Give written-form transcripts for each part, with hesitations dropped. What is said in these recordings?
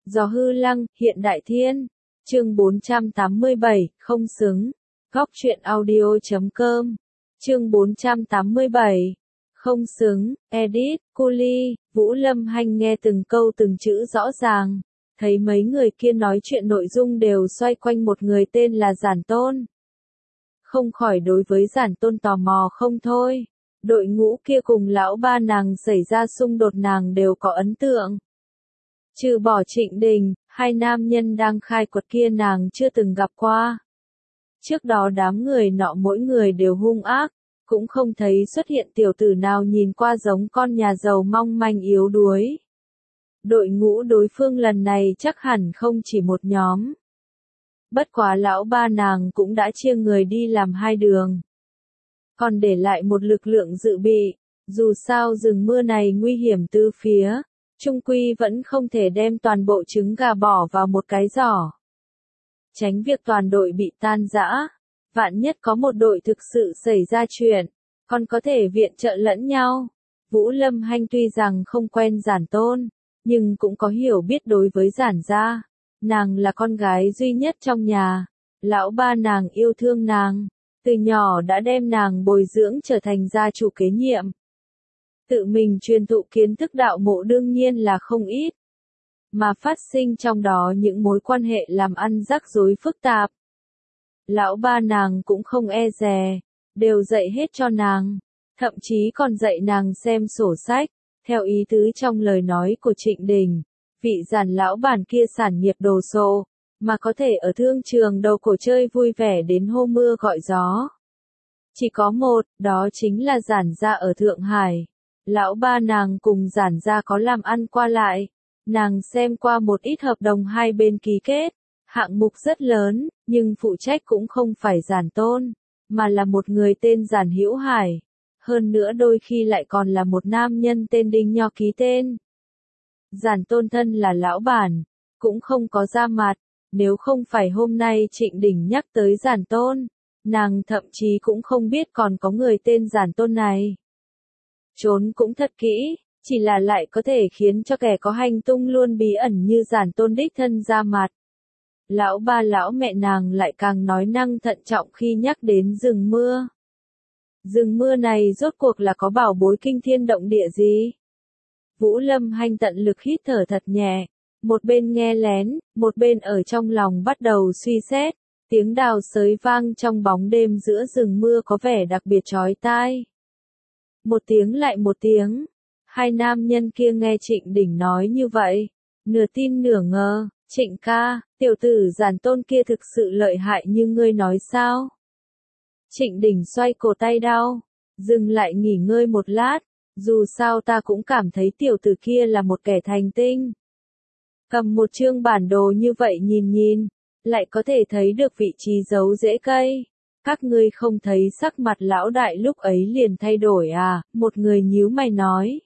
Gió hư lăng, hiện đại thiên. Chương 487, không xứng. Góc truyện audio.com. Chương 487. Không xứng, edit, cô Ly, Vũ Lâm Hanh nghe từng câu từng chữ rõ ràng. Thấy mấy người kia nói chuyện nội dung đều xoay quanh một người tên là Giản Tôn. Không khỏi đối với Giản Tôn tò mò không thôi. Đội ngũ kia cùng lão ba nàng xảy ra xung đột nàng đều có ấn tượng. Trừ bỏ Trịnh Đình, hai nam nhân đang khai quật kia nàng chưa từng gặp qua. Trước đó đám người nọ mỗi người đều hung ác, cũng không thấy xuất hiện tiểu tử nào nhìn qua giống con nhà giàu mong manh yếu đuối. Đội ngũ đối phương lần này chắc hẳn không chỉ một nhóm. Bất quá lão ba nàng cũng đã chia người đi làm hai đường. Còn để lại một lực lượng dự bị, dù sao rừng mưa này nguy hiểm tứ phía, chung quy vẫn không thể đem toàn bộ trứng gà bỏ vào một cái giỏ. Tránh việc toàn đội bị tan rã, vạn nhất có một đội thực sự xảy ra chuyện, còn có thể viện trợ lẫn nhau. Vũ Lâm Hanh tuy rằng không quen Giản Tôn, nhưng cũng có hiểu biết đối với Giản gia. Nàng là con gái duy nhất trong nhà, lão ba nàng yêu thương nàng, từ nhỏ đã đem nàng bồi dưỡng trở thành gia chủ kế nhiệm. Tự mình truyền thụ kiến thức đạo mộ đương nhiên là không ít, mà phát sinh trong đó những mối quan hệ làm ăn rắc rối phức tạp. Lão ba nàng cũng không e dè, đều dạy hết cho nàng, thậm chí còn dạy nàng xem sổ sách, theo ý tứ trong lời nói của Trịnh Đình. Vị Giản lão bản kia sản nghiệp đồ sộ, mà có thể ở thương trường đầu cổ chơi vui vẻ đến hô mưa gọi gió. Chỉ có một, đó chính là Giản gia ở Thượng Hải. Lão ba nàng cùng Giản gia có làm ăn qua lại, nàng xem qua một ít hợp đồng hai bên ký kết, hạng mục rất lớn, nhưng phụ trách cũng không phải Giản Tôn, mà là một người tên Giản Hữu Hải. Hơn nữa đôi khi lại còn là một nam nhân tên Đinh Nho ký tên. Giản Tôn thân là lão bản, cũng không có ra mặt, nếu không phải hôm nay Trịnh Đình nhắc tới Giản Tôn, nàng thậm chí cũng không biết còn có người tên Giản Tôn này. Trốn cũng thật kỹ, chỉ là lại có thể khiến cho kẻ có hành tung luôn bí ẩn như Giản Tôn đích thân ra mặt. Lão ba lão mẹ nàng lại càng nói năng thận trọng khi nhắc đến rừng mưa. Rừng mưa này rốt cuộc là có bảo bối kinh thiên động địa gì? Vũ Lâm Hanh tận lực hít thở thật nhẹ, một bên nghe lén, một bên ở trong lòng bắt đầu suy xét, tiếng đào sới vang trong bóng đêm giữa rừng mưa có vẻ đặc biệt chói tai. Một tiếng lại một tiếng, hai nam nhân kia nghe Trịnh Đình nói như vậy, nửa tin nửa ngờ, Trịnh ca, tiểu tử Giản Tôn kia thực sự lợi hại như ngươi nói sao? Trịnh Đình xoay cổ tay đau, dừng lại nghỉ ngơi một lát. Dù sao ta cũng cảm thấy tiểu tử kia là một kẻ thành tinh. Cầm một chương bản đồ như vậy nhìn nhìn, lại có thể thấy được vị trí giấu rễ cây. Các ngươi không thấy sắc mặt lão đại lúc ấy liền thay đổi à? Một người nhíu mày nói.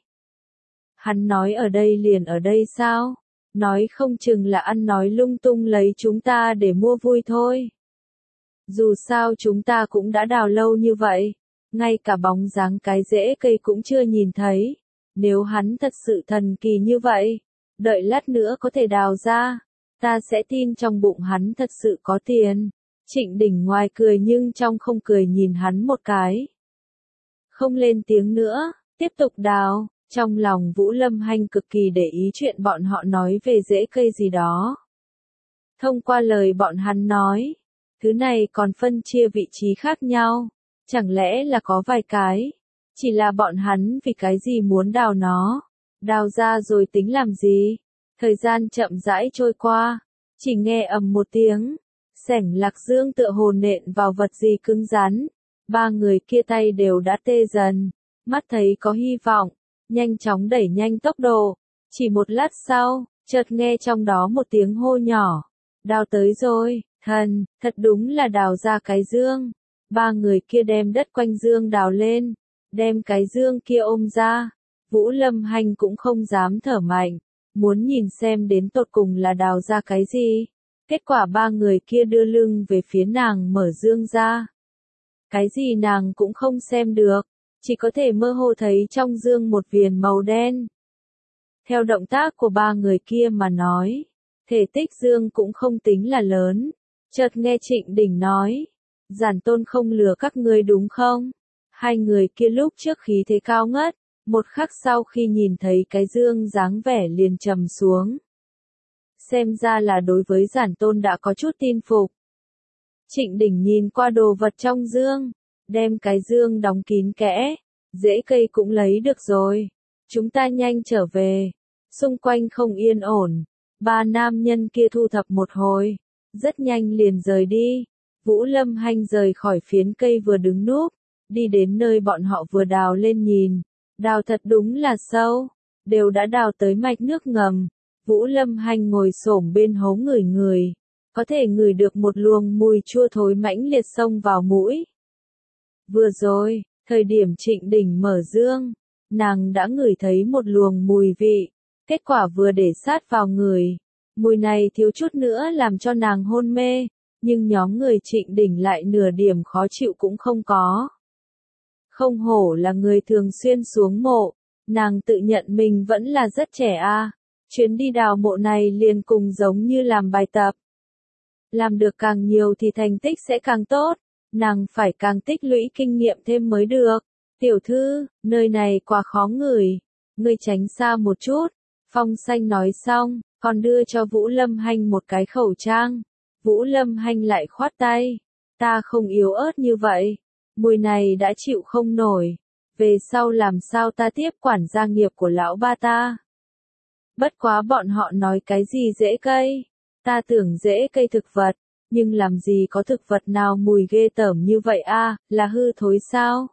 Hắn nói ở đây liền ở đây sao? Nói không chừng là ăn nói lung tung lấy chúng ta để mua vui thôi. Dù sao chúng ta cũng đã đào lâu như vậy. Ngay cả bóng dáng cái rễ cây cũng chưa nhìn thấy. Nếu hắn thật sự thần kỳ như vậy, đợi lát nữa có thể đào ra, ta sẽ tin trong bụng hắn thật sự có tiền. Trịnh Đình ngoài cười nhưng trong không cười nhìn hắn một cái. Không lên tiếng nữa, tiếp tục đào, trong lòng Vũ Lâm Hanh cực kỳ để ý chuyện bọn họ nói về rễ cây gì đó. Thông qua lời bọn hắn nói, thứ này còn phân chia vị trí khác nhau. Chẳng lẽ là có vài cái? Chỉ là bọn hắn vì cái gì muốn đào nó? Đào ra rồi tính làm gì? Thời gian chậm rãi trôi qua, chỉ nghe ầm một tiếng, xẻng Lạc Dương tựa hồ nện vào vật gì cứng rắn. Ba người kia tay đều đã tê dần, mắt thấy có hy vọng, nhanh chóng đẩy nhanh tốc độ. Chỉ một lát sau, chợt nghe trong đó một tiếng hô nhỏ. Đào tới rồi, thần, thật đúng là đào ra cái dương. Ba người kia đem đất quanh dương đào lên, đem cái dương kia ôm ra. Vũ Lâm Hanh cũng không dám thở mạnh, muốn nhìn xem đến tột cùng là đào ra cái gì. Kết quả ba người kia đưa lưng về phía nàng mở dương ra. Cái gì nàng cũng không xem được, chỉ có thể mơ hồ thấy trong dương một viền màu đen. Theo động tác của ba người kia mà nói, Thể tích dương cũng không tính là lớn. Chợt nghe Trịnh Đình nói, Giản Tôn không lừa các ngươi đúng không? Hai người kia lúc trước khí thế cao ngất, một khắc sau khi nhìn thấy cái dương dáng vẻ liền trầm xuống. Xem ra là đối với Giản Tôn đã có chút tin phục. Trịnh Đình nhìn qua đồ vật trong dương, đem cái dương đóng kín kẽ, rễ cây cũng lấy được rồi. Chúng ta nhanh trở về, xung quanh không yên ổn. Ba nam nhân kia thu thập một hồi, rất nhanh liền rời đi. Vũ Lâm Hanh rời khỏi phiến cây vừa đứng núp, đi đến nơi bọn họ vừa đào lên nhìn. Đào thật đúng là sâu, đều đã đào tới mạch nước ngầm. Vũ Lâm Hanh ngồi xổm bên hố ngửi, có thể ngửi được một luồng mùi chua thối mãnh liệt xông vào mũi. Vừa rồi, thời điểm Trịnh Đình mở dương, nàng đã ngửi thấy một luồng mùi vị, kết quả vừa để sát vào người. Mùi này thiếu chút nữa làm cho nàng hôn mê, nhưng nhóm người Trịnh Đình lại nửa điểm khó chịu cũng không có. Không hổ là người thường xuyên xuống mộ, nàng tự nhận mình vẫn là rất trẻ a. Chuyến đi đào mộ này liền cùng giống như làm bài tập. Làm được càng nhiều thì thành tích sẽ càng tốt, nàng phải càng tích lũy kinh nghiệm thêm mới được. Tiểu thư, nơi này quá khó ngửi, ngươi tránh xa một chút. Phong Xanh nói xong, còn đưa cho Vũ Lâm Hanh một cái khẩu trang. Vũ Lâm Hanh lại khoát tay, ta không yếu ớt như vậy, mùi này đã chịu không nổi, về sau làm sao ta tiếp quản gia nghiệp của lão ba ta. Bất quá bọn họ nói cái gì rễ cây, ta tưởng rễ cây thực vật, nhưng làm gì có thực vật nào mùi ghê tởm như vậy a, là hư thối sao?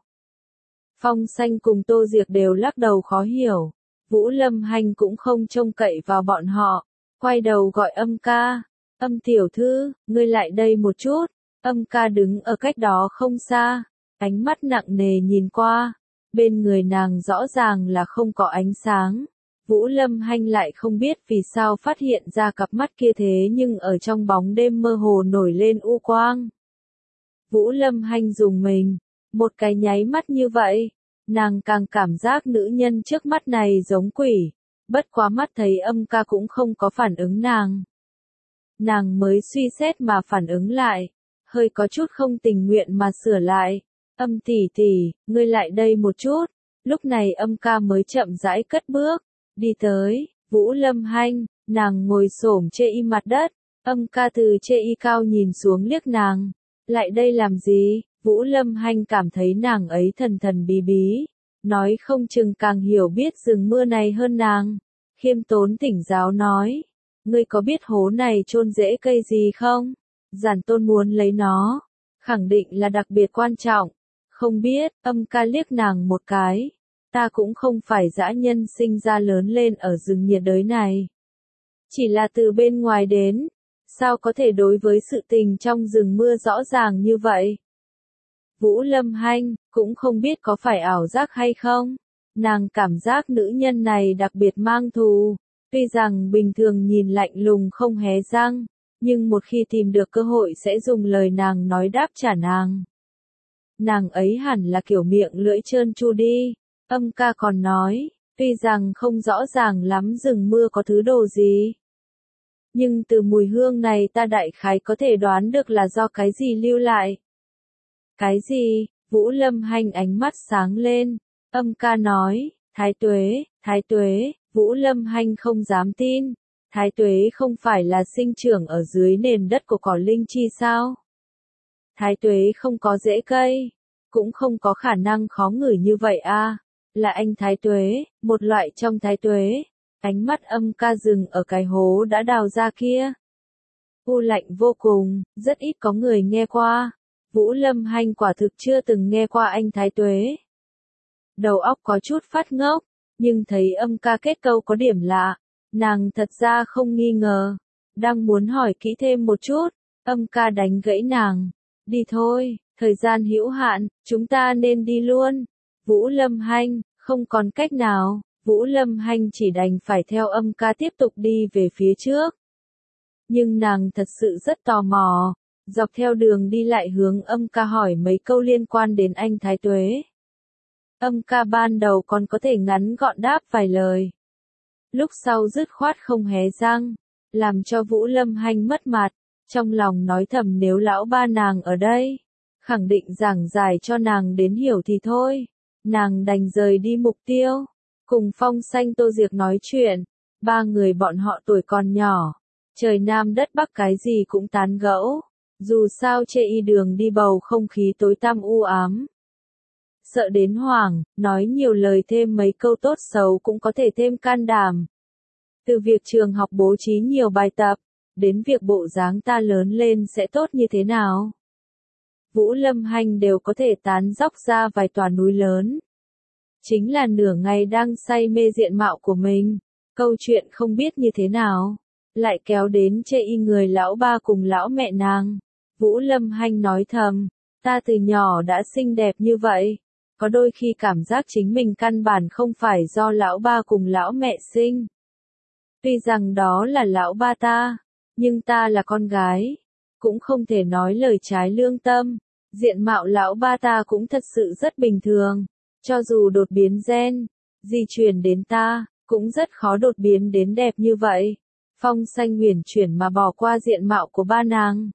Phong Xanh cùng Tô Diệc đều lắc đầu khó hiểu, Vũ Lâm Hanh cũng không trông cậy vào bọn họ, quay đầu gọi Âm ca, Âm tiểu thư, ngươi lại đây một chút. Âm ca đứng ở cách đó không xa, ánh mắt nặng nề nhìn qua, bên người nàng rõ ràng là không có ánh sáng. Vũ Lâm Hanh lại không biết vì sao phát hiện ra cặp mắt kia thế nhưng ở trong bóng đêm mơ hồ nổi lên u quang. Vũ Lâm Hanh dùng mình, một cái nháy mắt như vậy, nàng càng cảm giác nữ nhân trước mắt này giống quỷ, bất quá mắt thấy Âm ca cũng không có phản ứng nàng. Nàng mới suy xét mà phản ứng lại, hơi có chút không tình nguyện mà sửa lại. Âm tỷ tỷ, ngươi lại đây một chút. Lúc này Âm ca mới chậm rãi cất bước, đi tới, Vũ Lâm Hanh, nàng ngồi xổm chê y mặt đất. Âm ca từ chê y cao nhìn xuống liếc nàng. Lại đây làm gì? Vũ Lâm Hanh cảm thấy nàng ấy thần thần bí bí, nói không chừng càng hiểu biết rừng mưa này hơn nàng. Khiêm tốn thỉnh giáo nói, ngươi có biết hố này chôn rễ cây gì không? Giản Tôn muốn lấy nó, khẳng định là đặc biệt quan trọng. Không biết, Âm ca liếc nàng một cái. Ta cũng không phải dã nhân sinh ra lớn lên ở rừng nhiệt đới này. Chỉ là từ bên ngoài đến, sao có thể đối với sự tình trong rừng mưa rõ ràng như vậy? Vũ Lâm Hanh, cũng không biết có phải ảo giác hay không? Nàng cảm giác nữ nhân này đặc biệt mang thù. Tuy rằng bình thường nhìn lạnh lùng không hé răng, nhưng một khi tìm được cơ hội sẽ dùng lời nàng nói đáp trả nàng. Nàng ấy hẳn là kiểu miệng lưỡi trơn tru đi. Âm ca còn nói, tuy rằng không rõ ràng lắm rừng mưa có thứ đồ gì, nhưng từ mùi hương này ta đại khái có thể đoán được là do cái gì lưu lại. Cái gì? Vũ Lâm Hanh ánh mắt sáng lên. Âm ca nói, Thái Tuế. Vũ Lâm Hanh không dám tin. Thái Tuế không phải là sinh trưởng ở dưới nền đất của cỏ linh chi sao? Thái Tuế không có rễ cây, cũng không có khả năng khó ngửi như vậy a. Là anh Thái Tuế, một loại trong Thái Tuế. Ánh mắt Âm ca dừng ở cái hố đã đào ra kia. U lạnh vô cùng, rất ít có người nghe qua. Vũ Lâm Hanh quả thực chưa từng nghe qua anh Thái Tuế. Đầu óc có chút phát ngốc, nhưng thấy Âm ca kết câu có điểm lạ, nàng thật ra không nghi ngờ, đang muốn hỏi kỹ thêm một chút, Âm ca đánh gãy nàng, đi thôi, thời gian hữu hạn, chúng ta nên đi luôn. Vũ Lâm Hanh, không còn cách nào, Vũ Lâm Hanh chỉ đành phải theo Âm ca tiếp tục đi về phía trước. Nhưng nàng thật sự rất tò mò, dọc theo đường đi lại hướng Âm ca hỏi mấy câu liên quan đến anh Thái Tuế. Âm ca ban đầu còn có thể ngắn gọn đáp vài lời. Lúc sau dứt khoát không hé răng, làm cho Vũ Lâm Hanh mất mặt, trong lòng nói thầm nếu lão ba nàng ở đây, khẳng định giảng giải cho nàng đến hiểu thì thôi, nàng đành rời đi mục tiêu, cùng Phong Xanh Tô Diệc nói chuyện, ba người bọn họ tuổi còn nhỏ, trời Nam đất Bắc cái gì cũng tán gẫu, dù sao chê y đường đi bầu không khí tối tăm u ám. Sợ đến hoảng, nói nhiều lời thêm mấy câu tốt xấu cũng có thể thêm can đảm. Từ việc trường học bố trí nhiều bài tập, đến việc bộ dáng ta lớn lên sẽ tốt như thế nào. Vũ Lâm Hanh đều có thể tán dóc ra vài tòa núi lớn. Chính là nửa ngày đang say mê diện mạo của mình, câu chuyện không biết như thế nào, lại kéo đến chê y người lão ba cùng lão mẹ nàng. Vũ Lâm Hanh nói thầm, ta từ nhỏ đã xinh đẹp như vậy, có đôi khi cảm giác chính mình căn bản không phải do lão ba cùng lão mẹ sinh. Tuy rằng đó là lão ba ta, nhưng ta là con gái, cũng không thể nói lời trái lương tâm, diện mạo lão ba ta cũng thật sự rất bình thường, cho dù đột biến gen, di truyền đến ta, cũng rất khó đột biến đến đẹp như vậy. Phong Xanh huyền chuyển mà bỏ qua diện mạo của ba nàng.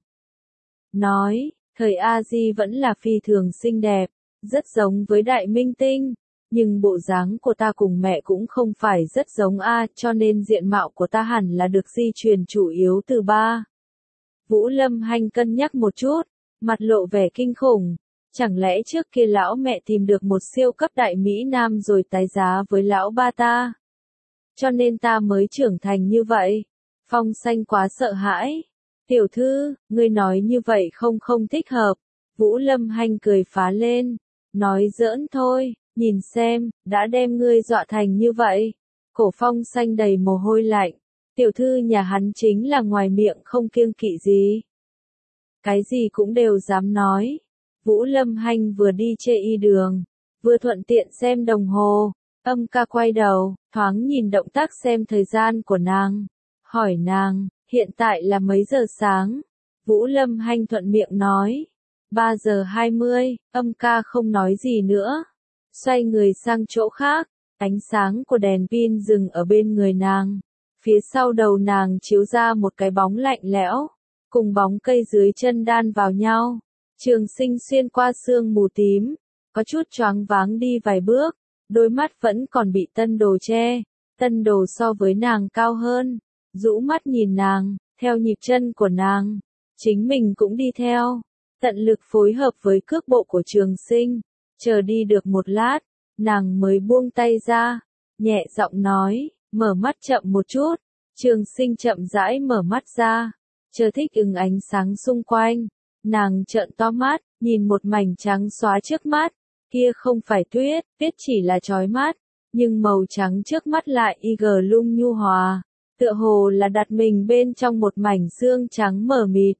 Nói, thời A Di vẫn là phi thường xinh đẹp, rất giống với đại minh tinh, nhưng bộ dáng của ta cùng mẹ cũng không phải rất giống A, cho nên diện mạo của ta hẳn là được di truyền chủ yếu từ ba. Vũ Lâm Hanh cân nhắc một chút, mặt lộ vẻ kinh khủng, chẳng lẽ trước kia lão mẹ tìm được một siêu cấp đại Mỹ Nam rồi tái giá với lão ba ta? Cho nên ta mới trưởng thành như vậy. Phong Xanh quá sợ hãi. Tiểu thư, ngươi nói như vậy không thích hợp. Vũ Lâm Hanh cười phá lên, nói giỡn thôi, nhìn xem, đã đem ngươi dọa thành như vậy. Cổ Phong Xanh đầy mồ hôi lạnh, tiểu thư nhà hắn chính là ngoài miệng không kiêng kỵ gì. Cái gì cũng đều dám nói. Vũ Lâm Hanh vừa đi chê y đường, vừa thuận tiện xem đồng hồ, Âm ca quay đầu, thoáng nhìn động tác xem thời gian của nàng, hỏi nàng, hiện tại là mấy giờ sáng? Vũ Lâm Hanh thuận miệng nói, 3 giờ 20, Âm ca không nói gì nữa, xoay người sang chỗ khác, ánh sáng của đèn pin dừng ở bên người nàng, phía sau đầu nàng chiếu ra một cái bóng lạnh lẽo, cùng bóng cây dưới chân đan vào nhau, Trường Sinh xuyên qua sương mù tím, có chút choáng váng đi vài bước, đôi mắt vẫn còn bị Tân Đồ che, Tân Đồ so với nàng cao hơn, rũ mắt nhìn nàng, theo nhịp chân của nàng, chính mình cũng đi theo, tận lực phối hợp với cước bộ của Trường Sinh, chờ đi được một lát, nàng mới buông tay ra, nhẹ giọng nói, mở mắt chậm một chút, Trường Sinh chậm rãi mở mắt ra, chờ thích ứng ánh sáng xung quanh, nàng trợn to mắt, nhìn một mảnh trắng xóa trước mắt, kia không phải tuyết, tuyết chỉ là chói mắt, nhưng màu trắng trước mắt lại lung nhu hòa, tựa hồ là đặt mình bên trong một mảnh sương trắng mờ mịt.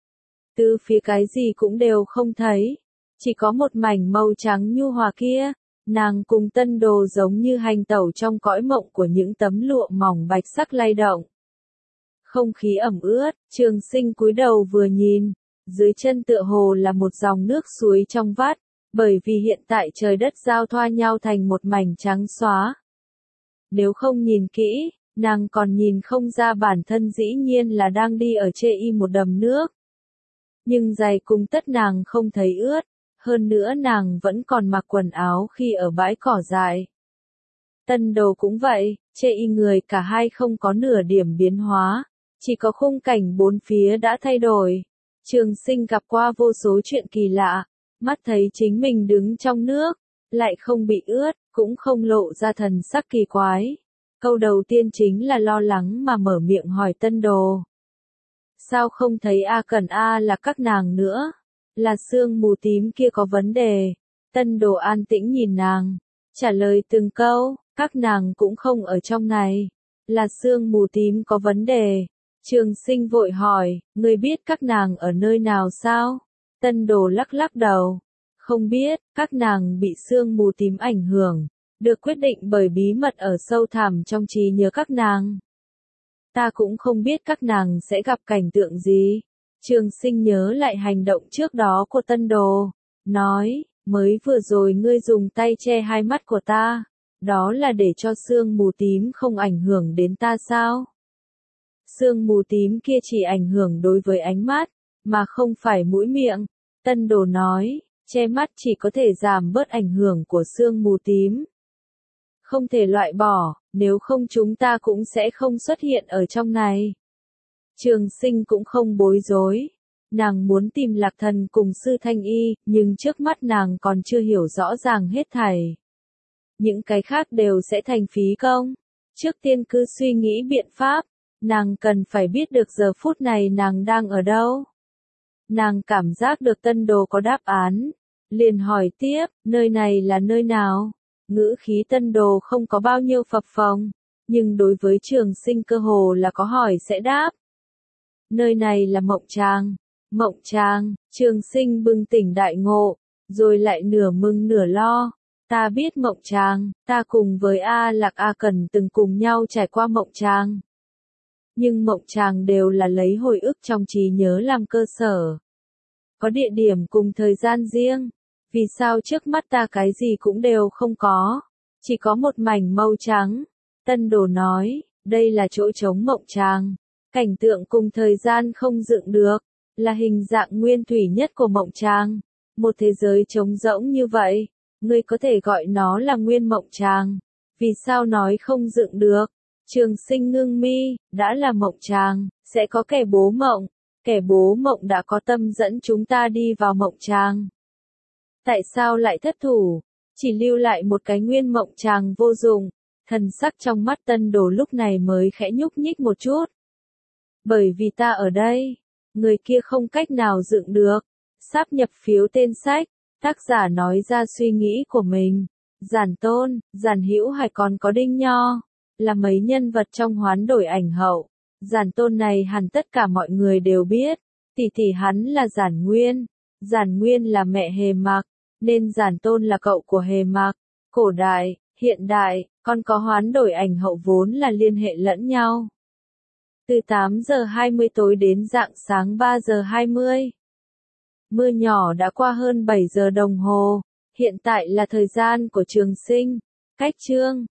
Từ phía cái gì cũng đều không thấy, chỉ có một mảnh màu trắng nhu hòa kia, nàng cùng Tân Đồ giống như hành tẩu trong cõi mộng của những tấm lụa mỏng bạch sắc lay động. Không khí ẩm ướt, Trường Sinh cúi đầu vừa nhìn, dưới chân tựa hồ là một dòng nước suối trong vắt, bởi vì hiện tại trời đất giao thoa nhau thành một mảnh trắng xóa. Nếu không nhìn kỹ, nàng còn nhìn không ra bản thân dĩ nhiên là đang đi ở chê y một đầm nước. Nhưng giày cùng tất nàng không thấy ướt, hơn nữa nàng vẫn còn mặc quần áo khi ở bãi cỏ dại. Tân Đồ cũng vậy, chê y người cả hai không có nửa điểm biến hóa, chỉ có khung cảnh bốn phía đã thay đổi. Trường Sinh gặp qua vô số chuyện kỳ lạ, mắt thấy chính mình đứng trong nước, lại không bị ướt, cũng không lộ ra thần sắc kỳ quái. Câu đầu tiên chính là lo lắng mà mở miệng hỏi Tân Đồ. Sao không thấy A Cẩn A là các nàng nữa? Là sương mù tím kia có vấn đề. Tân Đồ an tĩnh nhìn nàng, trả lời từng câu, các nàng cũng không ở trong này. Là sương mù tím có vấn đề. Trường Sinh vội hỏi, ngươi biết các nàng ở nơi nào sao? Tân Đồ lắc lắc đầu. Không biết, các nàng bị sương mù tím ảnh hưởng, được quyết định bởi bí mật ở sâu thẳm trong trí nhớ các nàng. Ta cũng không biết các nàng sẽ gặp cảnh tượng gì. Trường Sinh nhớ lại hành động trước đó của Tân Đồ, nói, mới vừa rồi ngươi dùng tay che hai mắt của ta, đó là để cho sương mù tím không ảnh hưởng đến ta sao? Sương mù tím kia chỉ ảnh hưởng đối với ánh mắt, mà không phải mũi miệng. Tân Đồ nói, che mắt chỉ có thể giảm bớt ảnh hưởng của sương mù tím. Không thể loại bỏ, nếu không chúng ta cũng sẽ không xuất hiện ở trong này. Trường Sinh cũng không bối rối. Nàng muốn tìm Lạc Thần cùng Sư Thanh Y, nhưng trước mắt nàng còn chưa hiểu rõ ràng hết thảy. Những cái khác đều sẽ thành phí công. Trước tiên cứ suy nghĩ biện pháp, nàng cần phải biết được giờ phút này nàng đang ở đâu. Nàng cảm giác được Tân Đồ có đáp án, liền hỏi tiếp, nơi này là nơi nào? Ngữ khí Tân Đồ không có bao nhiêu phập phồng, nhưng đối với Trường Sinh cơ hồ là có hỏi sẽ đáp. Nơi này là Mộng Tràng. Mộng Tràng, Trường Sinh bừng tỉnh đại ngộ, rồi lại nửa mừng nửa lo. Ta biết Mộng Tràng, ta cùng với A Lạc A Cần từng cùng nhau trải qua Mộng Tràng. Nhưng Mộng Tràng đều là lấy hồi ức trong trí nhớ làm cơ sở. Có địa điểm cùng thời gian riêng. Vì sao trước mắt ta cái gì cũng đều không có? Chỉ có một mảnh màu trắng. Tân Đồ nói, đây là chỗ trống Mộng Tràng. Cảnh tượng cùng thời gian không dựng được, là hình dạng nguyên thủy nhất của Mộng Tràng. Một thế giới trống rỗng như vậy, ngươi có thể gọi nó là nguyên Mộng Tràng. Vì sao nói không dựng được? Trường Sinh ngưng mi, đã là Mộng Tràng, sẽ có kẻ bố mộng. Kẻ bố mộng đã có tâm dẫn chúng ta đi vào Mộng Tràng. Tại sao lại thất thủ? Chỉ lưu lại một cái nguyên Mộng Tràng vô dụng. Thần sắc trong mắt Tân Đồ lúc này mới khẽ nhúc nhích một chút. Bởi vì ta ở đây, người kia không cách nào dựng được. Sáp nhập phiếu tên sách, tác giả nói ra suy nghĩ của mình. Giản Tôn, Giản Hữu hay còn có Đinh Nho, là mấy nhân vật trong Hoán Đổi Ảnh Hậu. Giản Tôn này hẳn tất cả mọi người đều biết, tỷ hắn là Giản Nguyên. Giản Nguyên là mẹ Hề Mạc, nên Giản Tôn là cậu của Hề Mạc. Cổ đại, hiện đại, còn có Hoán Đổi Ảnh Hậu vốn là liên hệ lẫn nhau. Từ 8 giờ 20 tối đến rạng sáng 3 giờ 20. Mưa nhỏ đã qua hơn 7 giờ đồng hồ, hiện tại là thời gian của Trường Sinh. Cách chương